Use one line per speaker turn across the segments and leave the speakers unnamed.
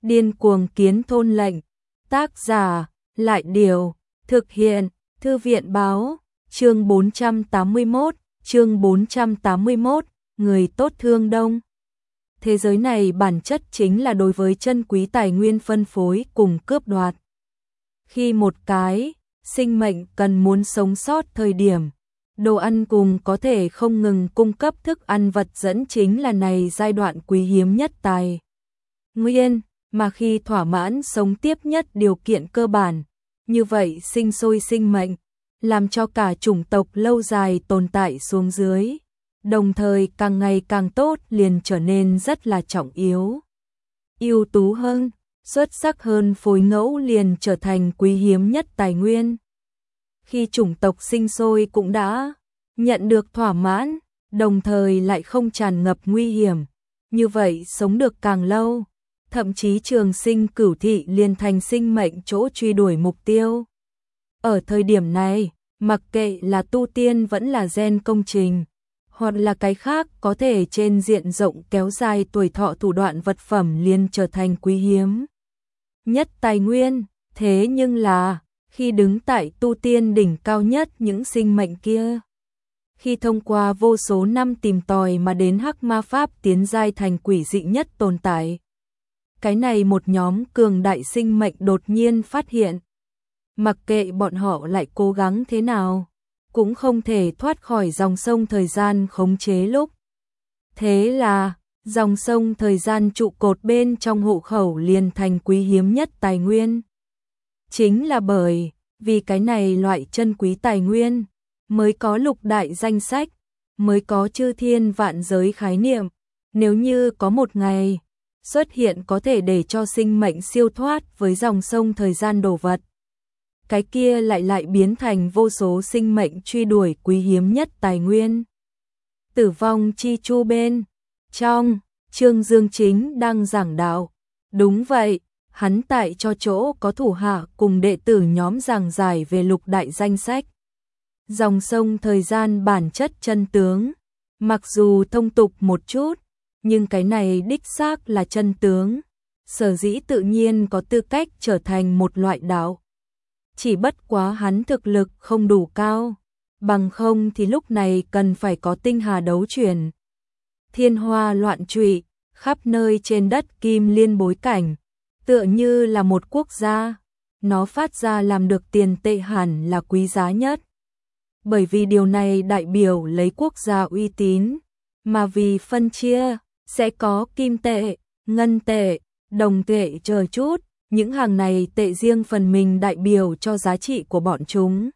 Điên cuồng kiến thôn lệnh. Tác giả, Lại Điều. Thực hiện, Thư viện Báo. Chương 481, người tốt thương đông. Thế giới này bản chất chính là đối với chân quý tài nguyên phân phối cùng cướp đoạt. Khi một cái sinh mệnh cần muốn sống sót thời điểm, đồ ăn cùng có thể không ngừng cung cấp thức ăn vật dẫn chính là này giai đoạn quý hiếm nhất tài nguyên, mà khi thỏa mãn sống tiếp nhất điều kiện cơ bản, như vậy sinh sôi sinh mệnh, làm cho cả chủng tộc lâu dài tồn tại xuống dưới, đồng thời càng ngày càng tốt liền trở nên rất là trọng yếu. Ưu tú hơn, xuất sắc hơn phối ngẫu liền trở thành quý hiếm nhất tài nguyên. Khi chủng tộc sinh sôi cũng đã nhận được thỏa mãn, đồng thời lại không tràn ngập nguy hiểm, như vậy sống được càng lâu, thậm chí trường sinh cửu thị liền thành sinh mệnh chỗ truy đuổi mục tiêu. Ở thời điểm này, mặc kệ là tu tiên vẫn là gen công trình, hoặc là cái khác có thể trên diện rộng kéo dài tuổi thọ thủ đoạn vật phẩm liền trở thành quý hiếm nhất tài nguyên. Thế nhưng là, khi đứng tại tu tiên đỉnh cao nhất những sinh mệnh kia, khi thông qua vô số năm tìm tòi mà đến hắc ma pháp tiến giai thành quỷ dị nhất tồn tại, cái này một nhóm cường đại sinh mệnh đột nhiên phát hiện, mặc kệ bọn họ lại cố gắng thế nào, cũng không thể thoát khỏi dòng sông thời gian khống chế lúc. Thế là, dòng sông thời gian trụ cột bên trong hộ khẩu liền thành quý hiếm nhất tài nguyên. Chính là bởi vì cái này loại chân quý tài nguyên, mới có lục đại danh sách, mới có chư thiên vạn giới khái niệm. Nếu như có một ngày xuất hiện có thể để cho sinh mệnh siêu thoát với dòng sông thời gian đồ vật, cái kia lại biến thành vô số sinh mệnh truy đuổi quý hiếm nhất tài nguyên. Tử vong chi chu bên trong, Trương Dương Chính đang giảng đạo. Đúng vậy, hắn tại cho chỗ có thủ hạ cùng đệ tử nhóm giảng giải về lục đại danh sách. Dòng sông thời gian bản chất chân tướng, mặc dù thông tục một chút, nhưng cái này đích xác là chân tướng, sở dĩ tự nhiên có tư cách trở thành một loại đạo. Chỉ bất quá hắn thực lực không đủ cao, bằng không thì lúc này cần phải có tinh hà đấu chuyển. Thiên hoa loạn trụy, khắp nơi trên đất kim liên bối cảnh, tựa như là một quốc gia, nó phát ra làm được tiền tệ hẳn là quý giá nhất. Bởi vì điều này đại biểu lấy quốc gia uy tín, mà vì phân chia, sẽ có kim tệ, ngân tệ, đồng tệ chờ chút, những hàng này tệ riêng phần mình đại biểu cho giá trị của bọn chúng.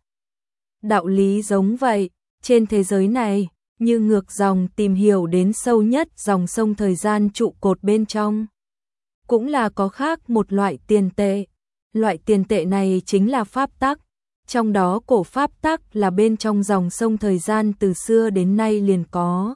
Đạo lý giống vậy, trên thế giới này, như ngược dòng tìm hiểu đến sâu nhất dòng sông thời gian trụ cột bên trong, cũng là có khác một loại tiền tệ. Loại tiền tệ này chính là pháp tắc, trong đó cổ pháp tắc là bên trong dòng sông thời gian từ xưa đến nay liền có.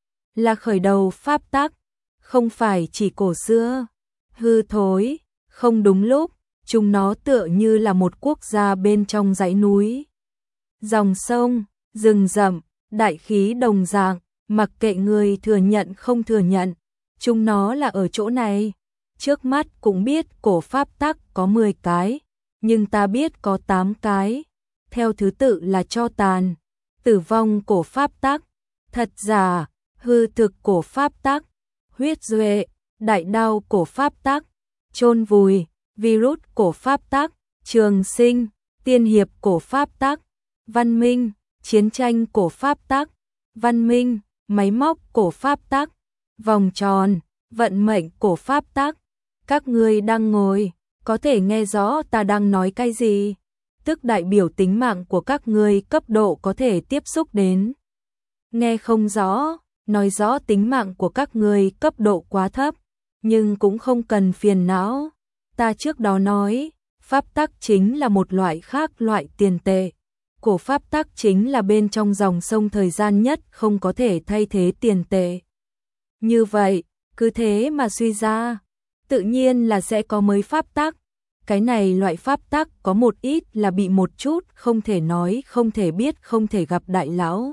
Là khởi đầu pháp tắc, không phải chỉ cổ xưa, hư thối, không đúng lúc, chúng nó tựa như là một quốc gia bên trong dãy núi. Dòng sông, rừng rậm, đại khí đồng dạng, mặc kệ người thừa nhận không thừa nhận, chúng nó là ở chỗ này. Trước mắt cũng biết cổ pháp tắc có 10 cái, nhưng ta biết có 8 cái, theo thứ tự là cho tàn, tử vong cổ pháp tắc, thật giả, hư thực cổ pháp tắc, huyết duệ, đại đao cổ pháp tắc, chôn vùi, virus cổ pháp tắc, trường sinh, tiên hiệp cổ pháp tắc, văn minh, chiến tranh cổ pháp tắc, văn minh, máy móc cổ pháp tắc, vòng tròn, vận mệnh cổ pháp tắc. Các ngươi đang ngồi, có thể nghe rõ ta đang nói cái gì, tức đại biểu tính mạng của các ngươi cấp độ có thể tiếp xúc đến. Nghe không rõ, nói rõ tính mạng của các ngươi cấp độ quá thấp, nhưng cũng không cần phiền não. Ta trước đó nói, pháp tắc chính là một loại khác loại tiền tệ. Cổ pháp tắc chính là bên trong dòng sông thời gian nhất không có thể thay thế tiền tệ. Như vậy, cứ thế mà suy ra, tự nhiên là sẽ có mới pháp tắc. Cái này loại pháp tắc có một ít là bị một chút không thể nói, không thể biết, không thể gặp đại lão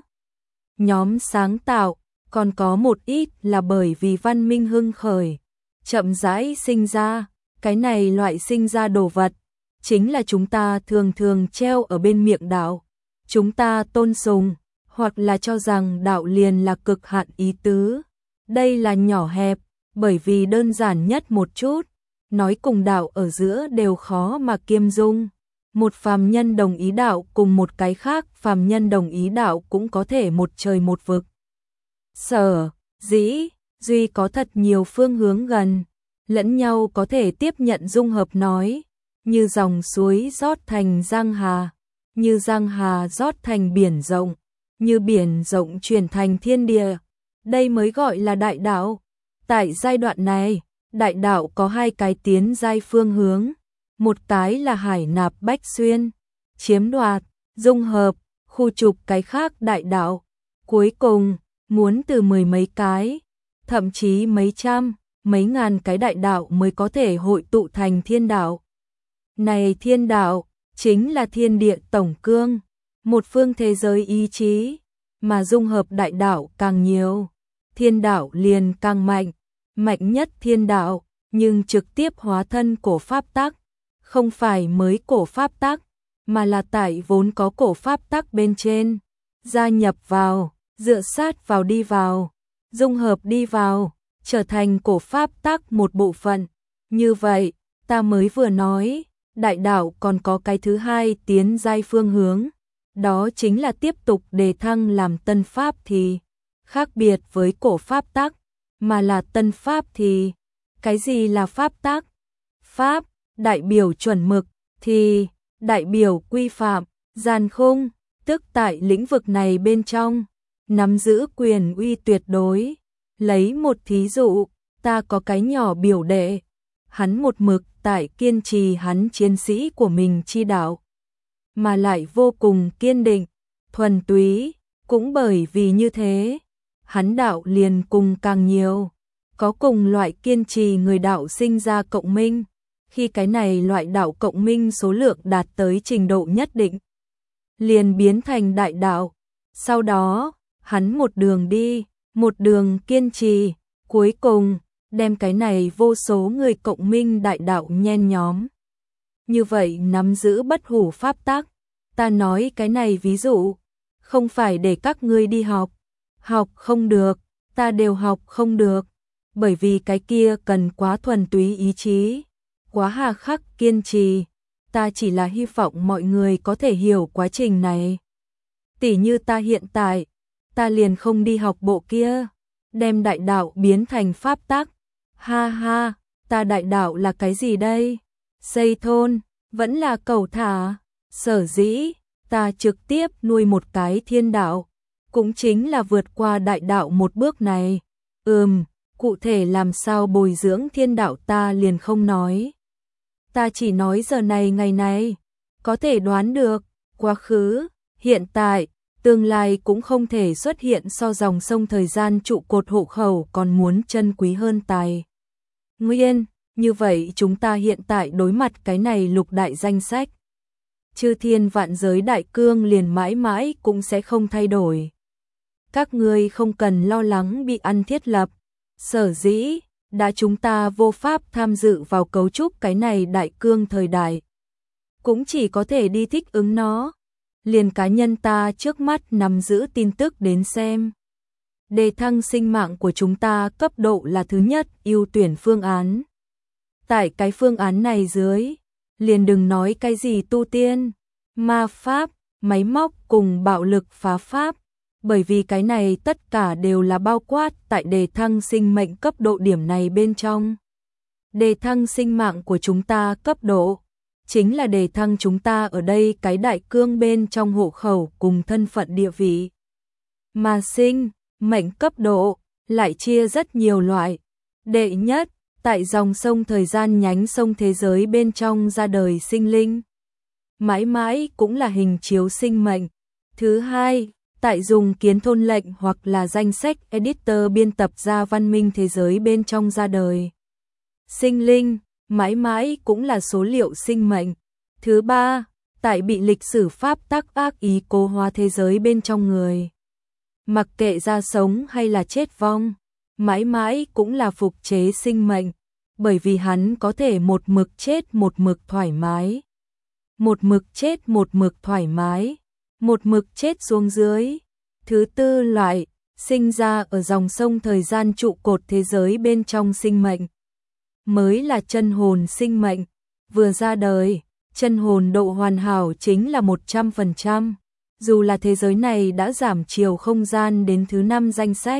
nhóm sáng tạo, còn có một ít là bởi vì văn minh hưng khởi, chậm rãi sinh ra, Cái này loại sinh ra đồ vật, chính là chúng ta thường thường treo ở bên miệng đạo. Chúng ta tôn sùng, hoặc là cho rằng đạo liền là cực hạn ý tứ. Đây là nhỏ hẹp, bởi vì đơn giản nhất một chút, nói cùng đạo ở giữa đều khó mà kiêm dung. Một phàm nhân đồng ý đạo cùng một cái khác phàm nhân đồng ý đạo cũng có thể một trời một vực. Sở dĩ duy có thật nhiều phương hướng gần, lẫn nhau có thể tiếp nhận dung hợp nói, như dòng suối rót thành giang hà, như giang hà rót thành biển rộng, như biển rộng chuyển thành thiên địa. Đây mới gọi là đại đạo. Tại giai đoạn này, đại đạo có hai cái tiến giai phương hướng. Một cái là hải nạp bách xuyên, chiếm đoạt, dung hợp, khu trục cái khác đại đạo. Cuối cùng, muốn từ mười mấy cái, thậm chí mấy trăm, mấy ngàn cái đại đạo mới có thể hội tụ thành thiên đạo. Này thiên đạo, chính là thiên địa tổng cương, một phương thế giới ý chí, mà dung hợp đại đạo càng nhiều, thiên đạo liền càng mạnh, mạnh nhất thiên đạo, nhưng trực tiếp hóa thân cổ pháp tắc, không phải mới cổ pháp tắc, mà là tại vốn có cổ pháp tắc bên trên, gia nhập vào, dựa sát vào đi vào, dung hợp đi vào, trở thành cổ pháp tắc một bộ phận. Như vậy, ta mới vừa nói, đại đạo còn có cái thứ hai tiến giai phương hướng, đó chính là tiếp tục đề thăng làm tân pháp thì, khác biệt với cổ pháp tắc, mà là tân pháp thì. Cái gì là pháp tắc? Pháp, đại biểu chuẩn mực, thì, đại biểu quy phạm, giàn khung, tức tại lĩnh vực này bên trong, nắm giữ quyền uy tuyệt đối. Lấy một thí dụ, ta có cái nhỏ biểu đệ, hắn một mực tại kiên trì hắn chiến sĩ của mình chi đạo, mà lại vô cùng kiên định, thuần túy, cũng bởi vì như thế, hắn đạo liền cùng càng nhiều, có cùng loại kiên trì người đạo sinh ra cộng minh, khi cái này loại đạo cộng minh số lượng đạt tới trình độ nhất định, liền biến thành đại đạo, sau đó, hắn một đường đi, một đường kiên trì, cuối cùng, đem cái này vô số người cộng minh đại đạo nhen nhóm. Như vậy nắm giữ bất hủ pháp tắc, ta nói cái này ví dụ, không phải để các ngươi đi học không được, ta đều học không được, bởi vì cái kia cần quá thuần túy ý chí, quá hà khắc kiên trì, ta chỉ là hy vọng mọi người có thể hiểu quá trình này. Tỉ như ta hiện tại, ta liền không đi học bộ kia, đem đại đạo biến thành pháp tắc. Ha ha, ta đại đạo là cái gì đây? Xây thôn, vẫn là cầu thả. Sở dĩ, ta trực tiếp nuôi một cái thiên đạo, cũng chính là vượt qua đại đạo một bước này. Cụ thể làm sao bồi dưỡng thiên đạo ta liền không nói. Ta chỉ nói giờ này ngày này, có thể đoán được, quá khứ, hiện tại, tương lai cũng không thể xuất hiện so dòng sông thời gian trụ cột hộ khẩu còn muốn chân quý hơn tài nguyên. Như vậy chúng ta hiện tại đối mặt cái này lục đại danh sách, chư thiên vạn giới đại cương liền mãi mãi cũng sẽ không thay đổi. Các ngươi không cần lo lắng bị ăn thiết lập, sở dĩ, đã chúng ta vô pháp tham dự vào cấu trúc cái này đại cương thời đại, cũng chỉ có thể đi thích ứng nó. Liền cá nhân ta trước mắt nắm giữ tin tức đến xem. Đề thăng sinh mạng của chúng ta cấp độ là thứ nhất ưu tuyển phương án. Tại cái phương án này dưới, liền đừng nói cái gì tu tiên, ma pháp, máy móc cùng bạo lực phá pháp, bởi vì cái này tất cả đều là bao quát tại đề thăng sinh mệnh cấp độ điểm này bên trong. Đề thăng sinh mạng của chúng ta cấp độ, chính là đề thăng chúng ta ở đây cái đại cương bên trong hộ khẩu cùng thân phận địa vị. Mà sinh, mệnh cấp độ, lại chia rất nhiều loại. Đệ nhất, tại dòng sông thời gian nhánh sông thế giới bên trong ra đời sinh linh. Mãi mãi cũng là hình chiếu sinh mệnh. Thứ hai, tại dùng kiến thôn lệnh hoặc là danh sách editor biên tập ra văn minh thế giới bên trong ra đời sinh linh, mãi mãi cũng là số liệu sinh mệnh. Thứ ba, tại bị lịch sử pháp tắc ác ý cố hóa thế giới bên trong người. Mặc kệ ra sống hay là chết vong, mãi mãi cũng là phục chế sinh mệnh. bởi vì hắn có thể một mực chết một mực thoải mái. Một mực chết một mực thoải mái, một mực chết xuống dưới. Thứ tư loại, sinh ra ở dòng sông thời gian trụ cột thế giới bên trong sinh mệnh. Mới là chân hồn sinh mệnh, vừa ra đời, chân hồn độ hoàn hảo chính là 100%, dù là thế giới này đã giảm chiều không gian đến thứ 5 danh sách.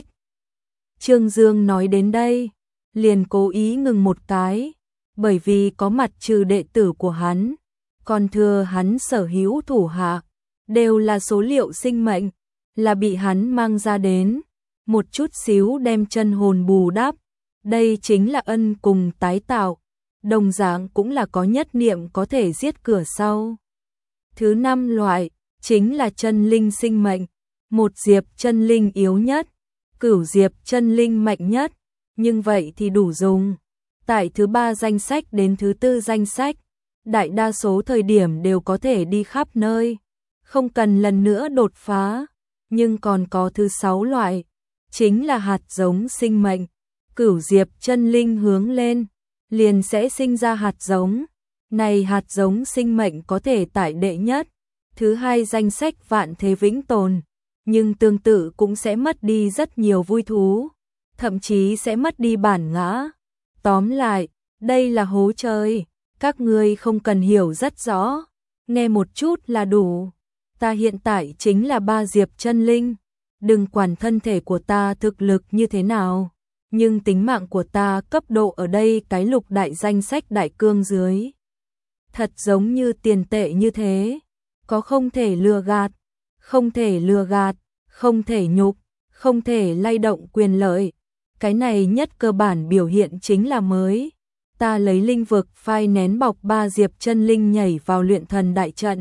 Trương Dương nói đến đây, liền cố ý ngừng một cái, bởi vì có mặt trừ đệ tử của hắn, còn thừa hắn sở hữu thủ hạ, đều là số liệu sinh mệnh, là bị hắn mang ra đến, một chút xíu đem chân hồn bù đắp, đây chính là ân cùng tái tạo, đồng dạng cũng là có nhất niệm có thể giết cửa sau. Thứ 5 loại, chính là chân linh sinh mệnh, một diệp chân linh yếu nhất, cửu diệp chân linh mạnh nhất, nhưng vậy thì đủ dùng. Tại thứ 3 danh sách đến thứ 4 danh sách, đại đa số thời điểm đều có thể đi khắp nơi, không cần lần nữa đột phá, nhưng còn có thứ 6 loại, chính là hạt giống sinh mệnh, cửu diệp chân linh hướng lên, liền sẽ sinh ra hạt giống, này hạt giống sinh mệnh có thể tại đệ nhất, thứ 2 danh sách vạn thế vĩnh tồn, nhưng tương tự cũng sẽ mất đi rất nhiều vui thú, thậm chí sẽ mất đi bản ngã. Tóm lại, đây là hố trời, các ngươi không cần hiểu rất rõ, nghe một chút là đủ. Ta hiện tại chính là 3 diệp chân linh, đừng quản thân thể của ta thực lực như thế nào, nhưng tính mạng của ta cấp độ ở đây cái lục đại danh sách đại cương dưới. Thật giống như tiền tệ như thế, có không thể lừa gạt, không thể lừa gạt, không thể nhục, không thể lay động quyền lợi. Cái này nhất cơ bản biểu hiện chính là mới. Ta lấy linh vực phai nén bọc 3 diệp chân linh nhảy vào luyện thần đại trận.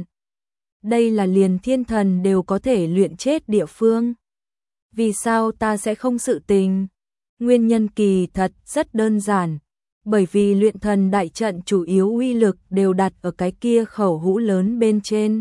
Đây là liền thiên thần đều có thể luyện chết địa phương. Vì sao ta sẽ không sự tình? Nguyên nhân kỳ thật rất đơn giản. Bởi vì luyện thần đại trận chủ yếu uy lực đều đặt ở cái kia khẩu hũ lớn bên trên.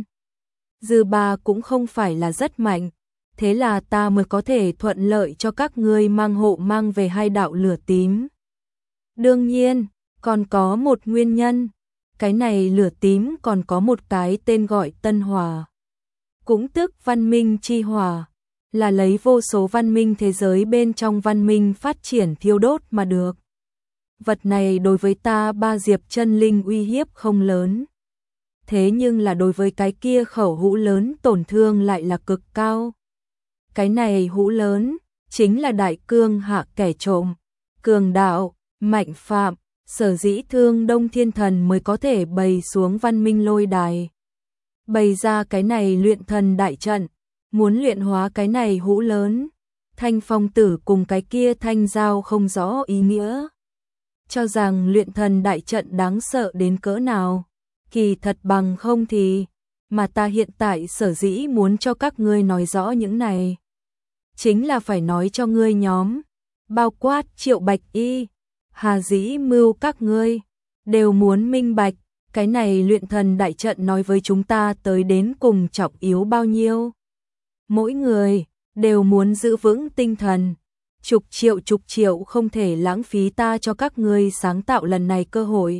Dư ba cũng không phải là rất mạnh. Thế là ta mới có thể thuận lợi cho các ngươi mang hộ mang về 2 đạo lửa tím. Đương nhiên, còn có một nguyên nhân. Cái này lửa tím còn có một cái tên gọi Tân Hỏa. Cũng tức văn minh chi hỏa, là lấy vô số văn minh thế giới bên trong văn minh phát triển thiêu đốt mà được. Vật này đối với ta 3 diệp chân linh uy hiếp không lớn. Thế nhưng là đối với cái kia khẩu hũ lớn tổn thương lại là cực cao. Cái này hũ lớn, chính là đại cương hạ kẻ trộm, cường đạo, mạnh phạm, sở dĩ Thương Đông Thiên Thần mới có thể bày xuống văn minh lôi đài. Bày ra cái này luyện thần đại trận, muốn luyện hóa cái này hũ lớn, Thanh Phong Tử cùng cái kia thanh giao không rõ ý nghĩa. Cho rằng luyện thần đại trận đáng sợ đến cỡ nào, kỳ thật bằng không thì, mà ta hiện tại sở dĩ muốn cho các ngươi nói rõ những này. Chính là phải nói cho ngươi nhóm, bao quát Triệu Bạch Y, Hà Dĩ Mưu các ngươi, đều muốn minh bạch, cái này luyện thần đại trận nói với chúng ta tới đến cùng trọng yếu bao nhiêu. Mỗi người, đều muốn giữ vững tinh thần, chục triệu không thể lãng phí ta cho các ngươi sáng tạo lần này cơ hội.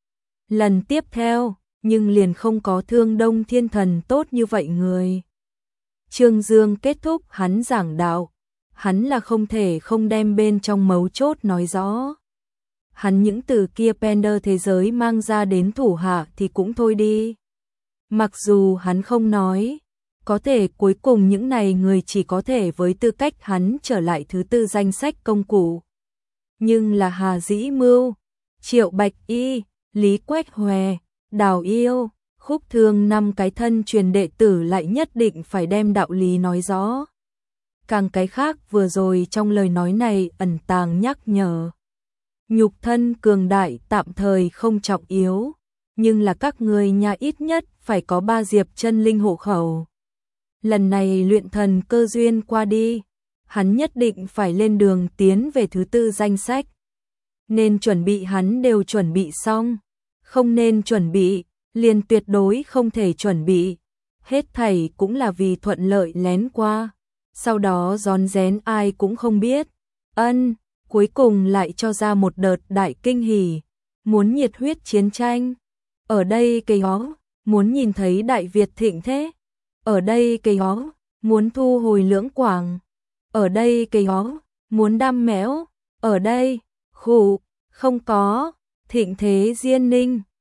Lần tiếp theo, nhưng liền không có Thương Đông Thiên Thần tốt như vậy người. Trương Dương kết thúc hắn giảng đạo, hắn là không thể không đem bên trong mấu chốt nói rõ. Hắn những từ kia Pender thế giới mang ra đến thủ hạ thì cũng thôi đi. Mặc dù hắn không nói, có thể cuối cùng những này người chỉ có thể với tư cách hắn trở lại thứ 4 danh sách công cụ. Nhưng là Hà Dĩ Mưu, Triệu Bạch Y, Lý Quách Hòe, Đào Yêu, Khúc Thương 5 cái thân truyền đệ tử lại nhất định phải đem đạo lý nói rõ. Càng cái khác vừa rồi trong lời nói này ẩn tàng nhắc nhở. Nhục thân cường đại tạm thời không trọng yếu, nhưng là các người nhà ít nhất phải có 3 diệp chân linh hộ khẩu. Lần này luyện thần cơ duyên qua đi, hắn nhất định phải lên đường tiến về thứ 4 danh sách. Nên chuẩn bị hắn đều chuẩn bị xong, không nên chuẩn bị, liền tuyệt đối không thể chuẩn bị. Hết thảy cũng là vì thuận lợi lén qua, sau đó rón rén ai cũng không biết. cuối cùng lại cho ra một đợt đại kinh hỉ, muốn nhiệt huyết chiến tranh. Ở đây cây ó, muốn nhìn thấy Đại Việt thịnh thế. Ở đây cây ó, muốn thu hồi Lưỡng Quảng. Ở đây cây ó, muốn đam mẽo. Ở đây, khụ, không có, thịnh thế Diên Ninh.